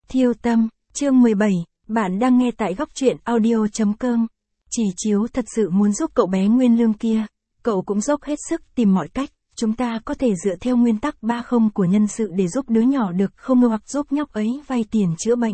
Thiêu tâm, chương 17, bạn đang nghe tại góc truyện audio.com. Chỉ Chiếu thật sự muốn giúp cậu bé Nguyên Lương kia, cậu cũng dốc hết sức tìm mọi cách, chúng ta có thể dựa theo nguyên tắc 30 của nhân sự để giúp đứa nhỏ được không hoặc giúp nhóc ấy vay tiền chữa bệnh.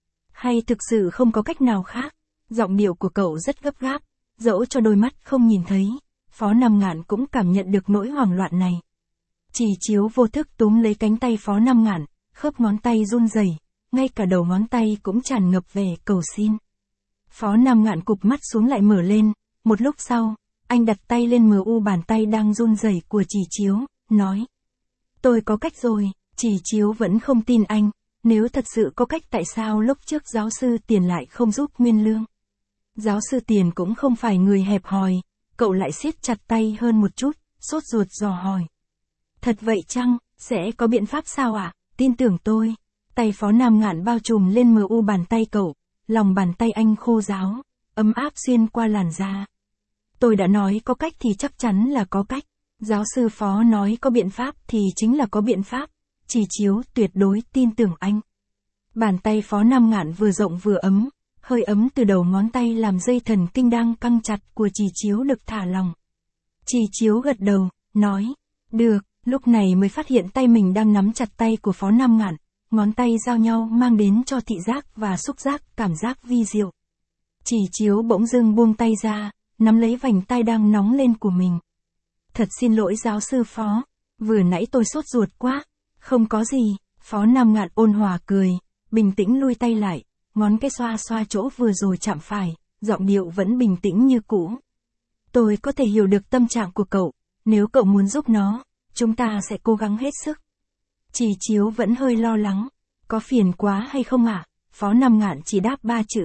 Hay thực sự không có cách nào khác? Giọng điệu của cậu rất gấp gáp, dẫu cho đôi mắt không nhìn thấy, Phó Nam Ngạn cũng cảm nhận được nỗi hoảng loạn này. Chỉ Chiếu vô thức túm lấy cánh tay Phó Nam Ngạn, khớp ngón tay run rẩy, ngay cả đầu ngón tay cũng tràn ngập vẻ cầu xin. Phó Nam Ngạn cụp mắt xuống lại mở lên, một lúc sau, anh đặt tay lên mu bàn tay đang run rẩy của Chỉ Chiếu, nói. Tôi có cách rồi. Chỉ Chiếu vẫn không tin anh, nếu thật sự có cách tại sao lúc trước giáo sư Tiền lại không giúp Nguyên Lương. Giáo sư Tiền cũng không phải người hẹp hòi, cậu lại siết chặt tay hơn một chút, sốt ruột dò hỏi. Thật vậy chăng, sẽ có biện pháp sao ạ? Tin tưởng tôi. Tay Phó Nam Ngạn bao trùm lên mu bàn tay cậu, lòng bàn tay anh khô ráo, ấm áp xuyên qua làn da. Tôi đã nói có cách thì chắc chắn là có cách. Giáo sư Phó nói có biện pháp thì chính là có biện pháp. Chỉ Chiếu tuyệt đối tin tưởng anh. Bàn tay Phó Nam Ngạn vừa rộng vừa ấm, hơi ấm từ đầu ngón tay làm dây thần kinh đang căng chặt của Chỉ Chiếu được thả lỏng. Chỉ Chiếu gật đầu, nói, được, lúc này mới phát hiện tay mình đang nắm chặt tay của Phó Nam Ngạn, ngón tay giao nhau mang đến cho thị giác và xúc giác cảm giác vi diệu. Chỉ Chiếu bỗng dưng buông tay ra, nắm lấy vành tai đang nóng lên của mình. Thật xin lỗi giáo sư Phó, vừa nãy tôi sốt ruột quá. Không có gì, Phó Nam Ngạn ôn hòa cười, bình tĩnh lui tay lại, ngón cái xoa xoa chỗ vừa rồi chạm phải, giọng điệu vẫn bình tĩnh như cũ. Tôi có thể hiểu được tâm trạng của cậu, nếu cậu muốn giúp nó, chúng ta sẽ cố gắng hết sức. Chỉ Chiếu vẫn hơi lo lắng, có phiền quá hay không ạ? Phó Nam Ngạn chỉ đáp 3 chữ.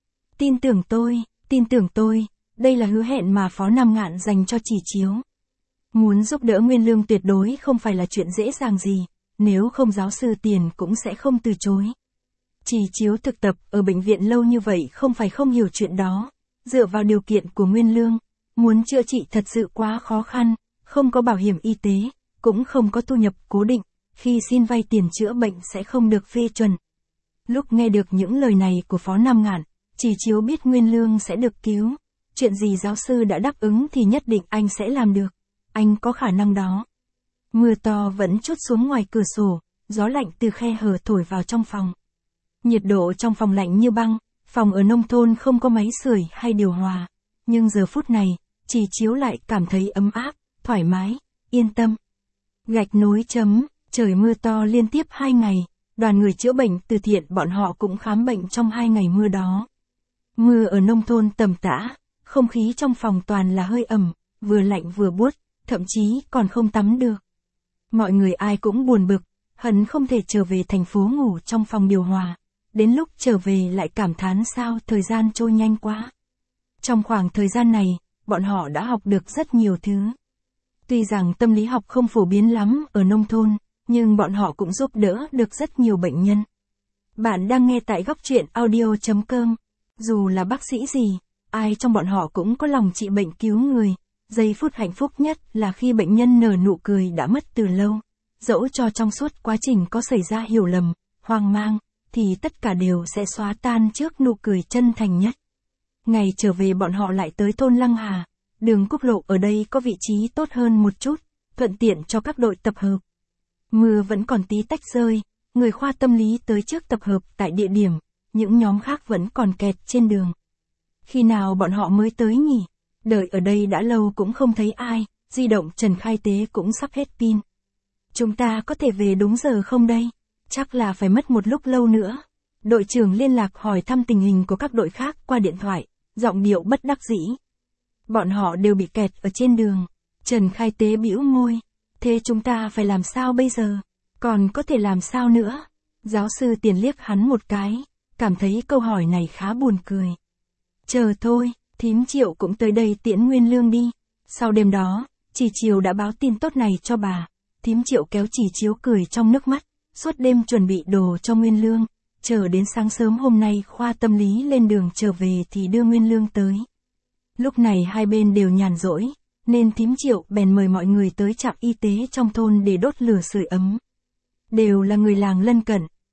Tin tưởng tôi, đây là hứa hẹn mà Phó Nam Ngạn dành cho Chỉ Chiếu. Muốn giúp đỡ Nguyên Lương tuyệt đối không phải là chuyện dễ dàng gì. Nếu không giáo sư Tiền cũng sẽ không từ chối. Chỉ Chiếu thực tập ở bệnh viện lâu như vậy không phải không hiểu chuyện đó. Dựa vào điều kiện của Nguyên Lương, muốn chữa trị thật sự quá khó khăn, không có bảo hiểm y tế, cũng không có thu nhập cố định, khi xin vay tiền chữa bệnh sẽ không được phê chuẩn. Lúc nghe được những lời này của Phó Nam Ngạn, Chỉ Chiếu biết Nguyên Lương sẽ được cứu. Chuyện gì giáo sư đã đáp ứng thì nhất định anh sẽ làm được. Anh có khả năng đó. Mưa to vẫn trút xuống ngoài cửa sổ, gió lạnh từ khe hở thổi vào trong phòng. Nhiệt độ trong phòng lạnh như băng, phòng ở nông thôn không có máy sưởi hay điều hòa. Nhưng giờ phút này, Chỉ Chiếu lại cảm thấy ấm áp, thoải mái, yên tâm. Gạch nối chấm, trời mưa to liên tiếp 2 ngày, đoàn người chữa bệnh từ thiện bọn họ cũng khám bệnh trong 2 ngày mưa đó. Mưa ở nông thôn tầm tã, không khí trong phòng toàn là hơi ẩm, vừa lạnh vừa buốt, thậm chí còn không tắm được. Mọi người ai cũng buồn bực, hận không thể trở về thành phố ngủ trong phòng điều hòa. Đến lúc trở về lại cảm thán sao thời gian trôi nhanh quá. Trong khoảng thời gian này, bọn họ đã học được rất nhiều thứ. Tuy rằng tâm lý học không phổ biến lắm ở nông thôn, nhưng bọn họ cũng giúp đỡ được rất nhiều bệnh nhân. Bạn đang nghe tại góc truyện audio.com. Dù là bác sĩ gì, ai trong bọn họ cũng có lòng trị bệnh cứu người. Giây phút hạnh phúc nhất là khi bệnh nhân nở nụ cười đã mất từ lâu. Dẫu cho trong suốt quá trình có xảy ra hiểu lầm, hoang mang, thì tất cả đều sẽ xóa tan trước nụ cười chân thành nhất. Ngày trở về bọn họ lại tới thôn Lăng Hà. Đường quốc lộ ở đây có vị trí tốt hơn một chút, thuận tiện cho các đội tập hợp. Mưa vẫn còn tí tách rơi, người khoa tâm lý tới trước tập hợp tại địa điểm, những nhóm khác vẫn còn kẹt trên đường. Khi nào bọn họ mới tới nhỉ? Đợi ở đây đã lâu cũng không thấy ai, di động Trần Khai Tế cũng sắp hết pin. Chúng ta có thể về đúng giờ không đây? Chắc là phải mất một lúc lâu nữa. Đội trưởng liên lạc hỏi thăm tình hình của các đội khác qua điện thoại, giọng điệu bất đắc dĩ. Bọn họ đều bị kẹt ở trên đường. Trần Khai Tế bĩu môi. Thế chúng ta phải làm sao bây giờ? Còn có thể làm sao nữa? Giáo sư Tiền liếc hắn một cái, cảm thấy câu hỏi này khá buồn cười. Chờ thôi. Thím Triệu cũng tới đây tiễn Nguyên Lương đi. Sau đêm đó, Chỉ Chiếu đã báo tin tốt này cho bà. Thím Triệu kéo Chỉ Chiếu cười trong nước mắt, suốt đêm chuẩn bị đồ cho Nguyên Lương. Chờ đến sáng sớm hôm nay khoa tâm lý lên đường trở về thì đưa Nguyên Lương tới. Lúc này hai bên đều nhàn rỗi, nên thím Triệu bèn mời mọi người tới trạm y tế trong thôn để đốt lửa sưởi ấm. Đều là người làng lân cận,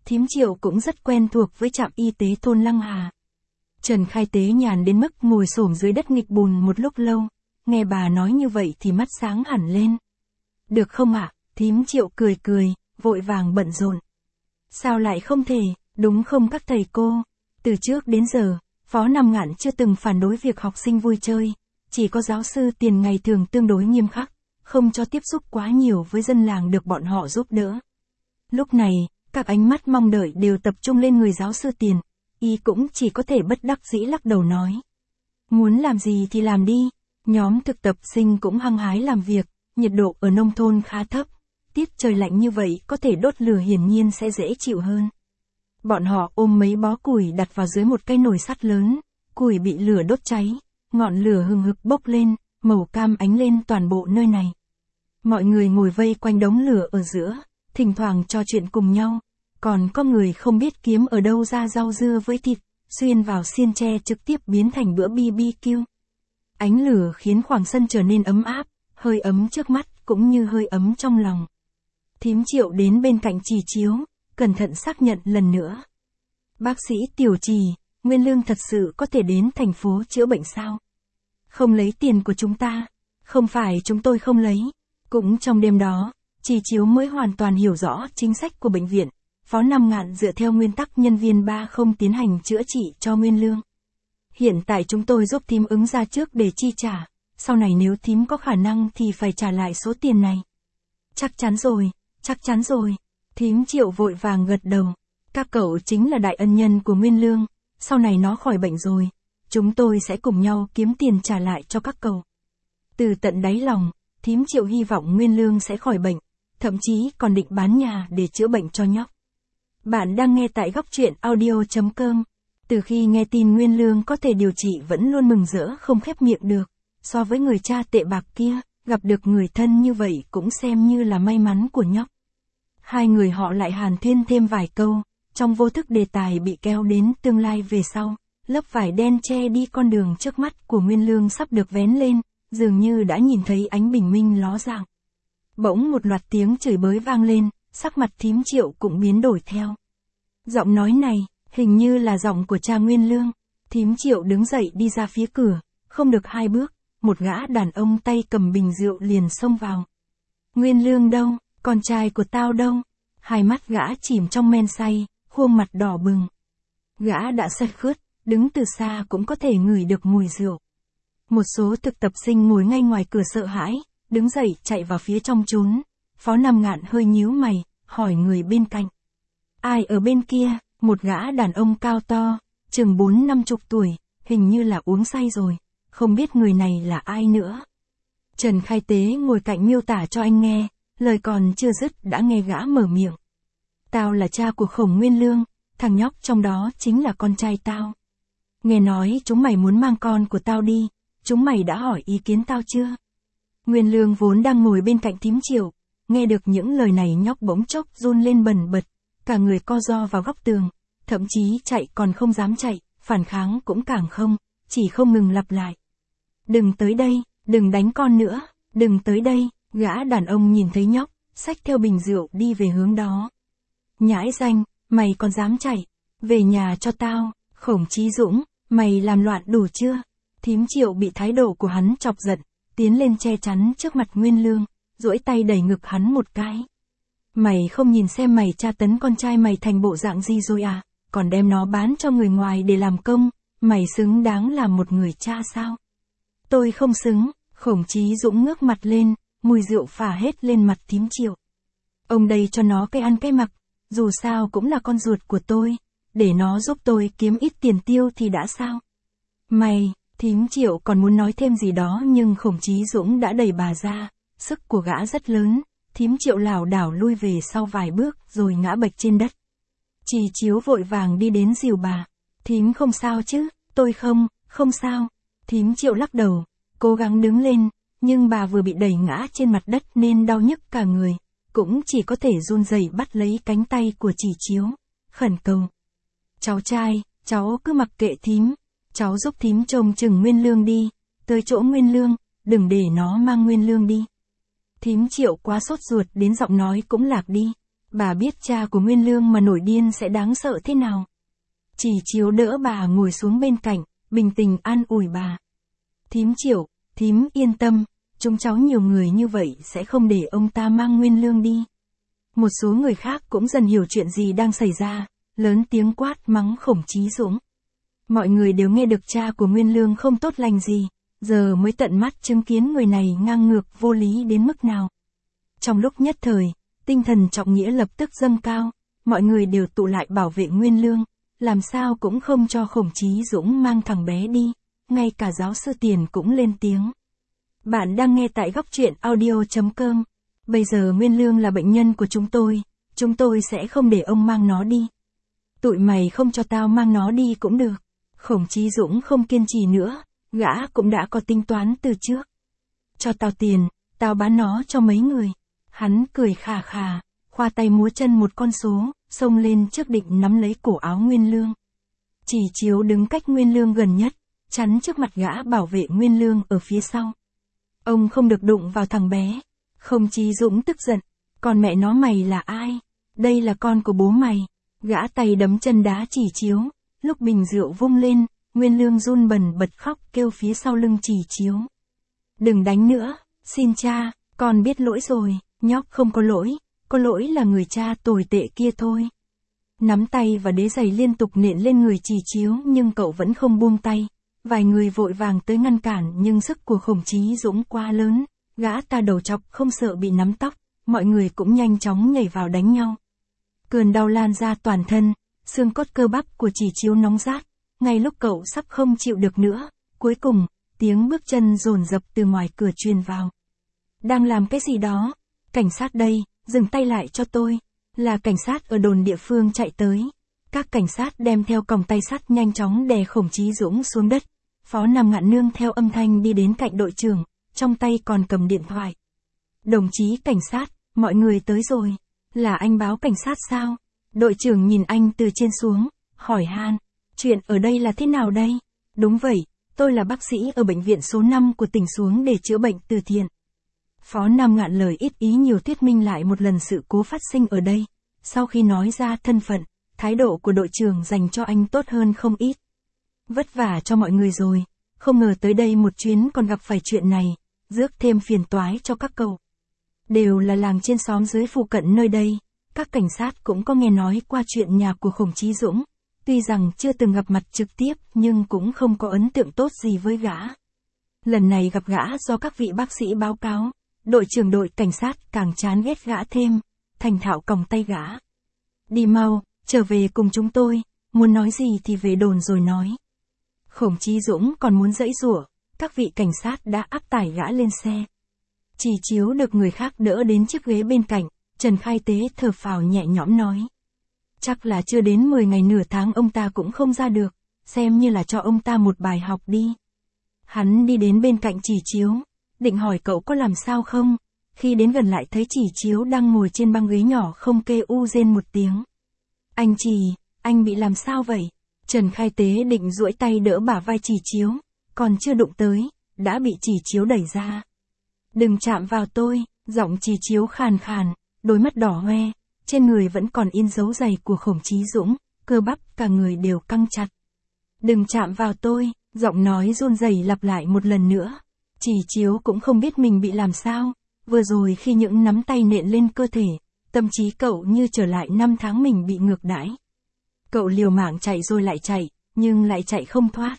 thím Triệu cũng rất quen thuộc với trạm y tế thôn Lăng Hà. Trần Khai Tế nhàn đến mức ngồi xổm dưới đất nghịch bùn một lúc lâu, nghe bà nói như vậy thì mắt sáng hẳn lên. Được không ạ? Thím Triệu cười cười, vội vàng bận rộn. Sao lại không thể, đúng không các thầy cô? Từ trước đến giờ, Phó Nam Ngạn chưa từng phản đối việc học sinh vui chơi, chỉ có giáo sư Tiền ngày thường tương đối nghiêm khắc, không cho tiếp xúc quá nhiều với dân làng được bọn họ giúp đỡ. Lúc này, các ánh mắt mong đợi đều tập trung lên người giáo sư Tiền, y cũng chỉ có thể bất đắc dĩ lắc đầu nói. Muốn làm gì thì làm đi, nhóm thực tập sinh cũng hăng hái làm việc, nhiệt độ ở nông thôn khá thấp, tiết trời lạnh như vậy có thể đốt lửa hiển nhiên sẽ dễ chịu hơn. Bọn họ ôm mấy bó củi đặt vào dưới một cái nồi sắt lớn, củi bị lửa đốt cháy, ngọn lửa hừng hực bốc lên, màu cam ánh lên toàn bộ nơi này. Mọi người ngồi vây quanh đống lửa ở giữa, thỉnh thoảng trò chuyện cùng nhau, còn có người không biết kiếm ở đâu ra rau dưa với thịt, xuyên vào xiên tre trực tiếp biến thành bữa BBQ. Ánh lửa khiến khoảng sân trở nên ấm áp, hơi ấm trước mắt cũng như hơi ấm trong lòng. Thím Triệu đến bên cạnh Trì Chiếu, cẩn thận xác nhận lần nữa. Bác sĩ Tiểu Trì, Nguyên Lương thật sự có thể đến thành phố chữa bệnh sao? Không lấy tiền của chúng ta. Không phải chúng tôi không lấy. Cũng trong đêm đó, Trì Chiếu mới hoàn toàn hiểu rõ chính sách của bệnh viện. Phó Nam Ngạn dựa theo nguyên tắc nhân viên 3 không tiến hành chữa trị cho Nguyên Lương. Hiện tại chúng tôi giúp thím ứng ra trước để chi trả. Sau này nếu thím có khả năng thì phải trả lại số tiền này. Chắc chắn rồi, chắc chắn rồi. Thím Triệu vội vàng gật đầu. Các cậu chính là đại ân nhân của Nguyên Lương. Sau này nó khỏi bệnh rồi, chúng tôi sẽ cùng nhau kiếm tiền trả lại cho các cậu. Từ tận đáy lòng, thím Triệu hy vọng Nguyên Lương sẽ khỏi bệnh, thậm chí còn định bán nhà để chữa bệnh cho nhóc. Bạn đang nghe tại Góc Truyện Audio.com. Từ khi nghe tin Nguyên Lương có thể điều trị vẫn luôn mừng rỡ không khép miệng được. So với người cha tệ bạc kia, gặp được người thân như vậy cũng xem như là may mắn của nhóc. Hai người họ lại hàn thuyên thêm vài câu, trong vô thức đề tài bị kéo đến tương lai về sau. Lớp vải đen che đi con đường trước mắt của Nguyên Lương sắp được vén lên, dường như đã nhìn thấy ánh bình minh ló dạng. Bỗng một loạt tiếng chửi bới vang lên, sắc mặt thím Triệu cũng biến đổi theo. Giọng nói này, hình như là giọng của cha Nguyên Lương. Thím Triệu đứng dậy đi ra phía cửa, không được 2 bước, một gã đàn ông tay cầm bình rượu liền xông vào. Nguyên Lương đâu, con trai của tao đâu? Hai mắt gã chìm trong men say, khuôn mặt đỏ bừng. Gã đã say khướt, đứng từ xa cũng có thể ngửi được mùi rượu. Một số thực tập sinh ngồi ngay ngoài cửa sợ hãi, đứng dậy chạy vào phía trong trốn. Phó Nam Ngạn hơi nhíu mày, hỏi người bên cạnh. Ai ở bên kia? Một gã đàn ông cao to, chừng 40-50 tuổi, hình như là uống say rồi, không biết người này là ai nữa. Trần Khai Tế ngồi cạnh miêu tả cho anh nghe, lời còn chưa dứt đã nghe gã mở miệng. Tao là cha của Khổng Nguyên Lương, thằng nhóc trong đó chính là con trai tao. Nghe nói chúng mày muốn mang con của tao đi, chúng mày đã hỏi ý kiến tao chưa? Nguyên Lương vốn đang ngồi bên cạnh thím Triệu, nghe được những lời này nhóc bỗng chốc run lên bần bật, cả người co ro vào góc tường, thậm chí chạy còn không dám chạy, phản kháng cũng càng không, chỉ không ngừng lặp lại. Đừng tới đây, đừng đánh con nữa, đừng tới đây, gã đàn ông nhìn thấy nhóc, xách theo bình rượu đi về hướng đó. Nhãi danh, mày còn dám chạy, về nhà cho tao, Khổng Chí Dũng, mày làm loạn đủ chưa? Thím Triệu bị thái độ của hắn chọc giận, tiến lên che chắn trước mặt Nguyên Lương, duỗi tay đẩy ngực hắn một cái. Mày không nhìn xem mày tra tấn con trai mày thành bộ dạng gì rồi à, còn đem nó bán cho người ngoài để làm công, mày xứng đáng làm một người cha sao? Tôi không xứng, Khổng Chí Dũng ngước mặt lên, mùi rượu phả hết lên mặt thím Triệu. Ông đây cho nó cái ăn cái mặc, dù sao cũng là con ruột của tôi, để nó giúp tôi kiếm ít tiền tiêu thì đã sao? Mày, thím Triệu còn muốn nói thêm gì đó nhưng Khổng Chí Dũng đã đẩy bà ra, sức của gã rất lớn, thím Triệu lảo đảo lui về sau vài bước rồi ngã bệch trên đất. Trì Chiếu vội vàng đi đến dìu bà, thím không sao chứ, tôi không sao. Thím Triệu lắc đầu, cố gắng đứng lên, nhưng bà vừa bị đẩy ngã trên mặt đất nên đau nhức cả người, cũng chỉ có thể run rẩy bắt lấy cánh tay của Trì Chiếu, khẩn cầu. Cháu trai, cháu cứ mặc kệ thím, cháu giúp thím trông chừng Nguyên Lương đi, tới chỗ Nguyên Lương, đừng để nó mang Nguyên Lương đi. Thím Triệu quá sốt ruột đến giọng nói cũng lạc đi, Bà biết cha của Nguyên Lương mà nổi điên sẽ đáng sợ thế nào. Chỉ Chiếu đỡ bà ngồi xuống bên cạnh, bình tĩnh an ủi bà. Thím Triệu, thím yên tâm, chúng cháu nhiều người như vậy sẽ không để ông ta mang Nguyên Lương đi. Một số người khác cũng dần hiểu chuyện gì đang xảy ra, lớn tiếng quát mắng Khổng Chí Dũng. Mọi người đều nghe được cha của Nguyên Lương không tốt lành gì, giờ mới tận mắt chứng kiến người này ngang ngược vô lý đến mức nào. Trong lúc nhất thời, tinh thần trọng nghĩa lập tức dâng cao, mọi người đều tụ lại bảo vệ Nguyên Lương, làm sao cũng không cho Khổng Chí Dũng mang thằng bé đi, ngay cả giáo sư Tiền cũng lên tiếng. Bạn đang nghe tại góc truyện audio.com. Bây giờ Nguyên Lương là bệnh nhân của chúng tôi sẽ không để ông mang nó đi. Tụi mày không cho tao mang nó đi cũng được. Khổng Chí Dũng không kiên trì nữa, gã cũng đã có tính toán từ trước. Cho tao tiền, tao bán nó cho mấy người. Hắn cười khà khà, khoa tay múa chân một con số, xông lên trước định nắm lấy cổ áo Nguyên Lương. Chỉ Chiếu đứng cách Nguyên Lương gần nhất, chắn trước mặt gã bảo vệ Nguyên Lương ở phía sau. Ông không được đụng vào thằng bé. Khổng Chí Dũng tức giận, còn mẹ nó mày là ai? Đây là con của bố mày. Gã tay đấm chân đá Chỉ Chiếu, lúc bình rượu vung lên, Nguyên Lương run bần bật khóc kêu phía sau lưng Chỉ Chiếu. Đừng đánh nữa, xin cha, con biết lỗi rồi, nhóc không có lỗi là người cha tồi tệ kia thôi. Nắm tay và đế giày liên tục nện lên người Chỉ Chiếu nhưng cậu vẫn không buông tay. Vài người vội vàng tới ngăn cản nhưng sức của Khổng Chí Dũng quá lớn, gã ta đầu chọc không sợ bị nắm tóc, mọi người cũng nhanh chóng nhảy vào đánh nhau. Cơn đau lan ra toàn thân, xương cốt cơ bắp của Chỉ Chiếu nóng rát, ngay lúc cậu sắp không chịu được nữa, cuối cùng, tiếng bước chân dồn dập từ ngoài cửa truyền vào. Đang làm cái gì đó? Cảnh sát đây, dừng tay lại cho tôi. Là cảnh sát ở đồn địa phương chạy tới. Các cảnh sát đem theo còng tay sắt nhanh chóng đè Khổng Chí Dũng xuống đất. Phó Nam Ngạn nương theo âm thanh đi đến cạnh đội trưởng, trong tay còn cầm điện thoại. Đồng chí cảnh sát, mọi người tới rồi. Là anh báo cảnh sát sao? Đội trưởng nhìn anh từ trên xuống, hỏi han. Chuyện ở đây là thế nào đây? Đúng vậy, tôi là bác sĩ ở bệnh viện số 5 của tỉnh xuống để chữa bệnh từ thiện. Phó Nam Ngạn lời ít ý nhiều thuyết minh lại một lần sự cố phát sinh ở đây. Sau khi nói ra thân phận, thái độ của đội trưởng dành cho anh tốt hơn không ít. Vất vả cho mọi người rồi, không ngờ tới đây một chuyến còn gặp phải chuyện này, rước thêm phiền toái cho các cậu. Đều là làng trên xóm dưới phụ cận nơi đây, các cảnh sát cũng có nghe nói qua chuyện nhà của Khổng Chí Dũng, tuy rằng chưa từng gặp mặt trực tiếp nhưng cũng không có ấn tượng tốt gì với gã. Lần này gặp gã do các vị bác sĩ báo cáo, đội trưởng đội cảnh sát càng chán ghét gã thêm, thành thạo còng tay gã. Đi mau, trở về cùng chúng tôi, muốn nói gì thì về đồn rồi nói. Khổng Chí Dũng còn muốn giãy giụa, các vị cảnh sát đã áp tải gã lên xe. Chỉ Chiếu được người khác đỡ đến chiếc ghế bên cạnh, Trần Khai Tế thở phào nhẹ nhõm nói. Chắc là chưa đến 10 ngày nửa tháng ông ta cũng không ra được, xem như là cho ông ta một bài học đi. Hắn đi đến bên cạnh Chỉ Chiếu, định hỏi cậu có làm sao không, khi đến gần lại thấy Chỉ Chiếu đang ngồi trên băng ghế nhỏ không kêu u rên một tiếng. Anh Chỉ, anh bị làm sao vậy? Trần Khai Tế định duỗi tay đỡ bả vai Chỉ Chiếu, còn chưa đụng tới, đã bị Chỉ Chiếu đẩy ra. Đừng chạm vào tôi, giọng Chỉ Chiếu khàn khàn, đôi mắt đỏ hoe, trên người vẫn còn in dấu giày của Khổng Chí Dũng, cơ bắp cả người đều căng chặt. Đừng chạm vào tôi, giọng nói run rẩy lặp lại một lần nữa. Chỉ Chiếu cũng không biết mình bị làm sao, vừa rồi khi những nắm tay nện lên cơ thể, tâm trí cậu như trở lại 5 tháng mình bị ngược đãi. Cậu liều mạng chạy rồi lại chạy, nhưng lại chạy không thoát.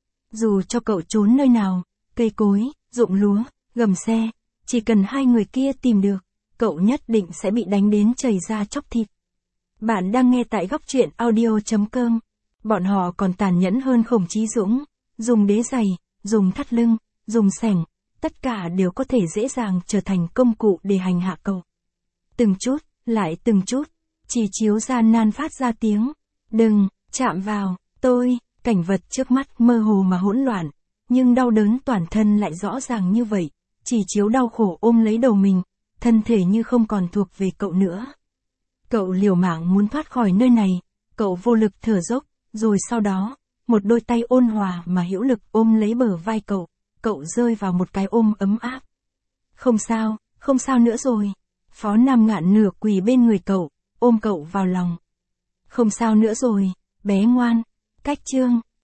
Dù cho cậu trốn nơi nào, cây cối, ruộng lúa, gầm xe, chỉ cần hai người kia tìm được, cậu nhất định sẽ bị đánh đến chảy ra chóc thịt. Bạn đang nghe tại góc truyện audio.com. Bọn họ còn tàn nhẫn hơn Khổng Chí Dũng, dùng đế giày, dùng thắt lưng, dùng xẻng, tất cả đều có thể dễ dàng trở thành công cụ để hành hạ cậu. Từng chút, lại từng chút, Chỉ Chiếu gian nan phát ra tiếng. Đừng, chạm vào, tôi, cảnh vật trước mắt mơ hồ mà hỗn loạn, nhưng đau đớn toàn thân lại rõ ràng như vậy. Chỉ Chiếu đau khổ ôm lấy đầu mình, thân thể như không còn thuộc về cậu nữa. Cậu liều mạng muốn thoát khỏi nơi này, cậu vô lực thở dốc, rồi sau đó, một đôi tay ôn hòa mà hữu lực ôm lấy bờ vai cậu, cậu rơi vào một cái ôm ấm áp. Không sao nữa rồi. Phó Nam Ngạn nửa quỳ bên người cậu, ôm cậu vào lòng. Không sao nữa rồi, bé ngoan. Cách chương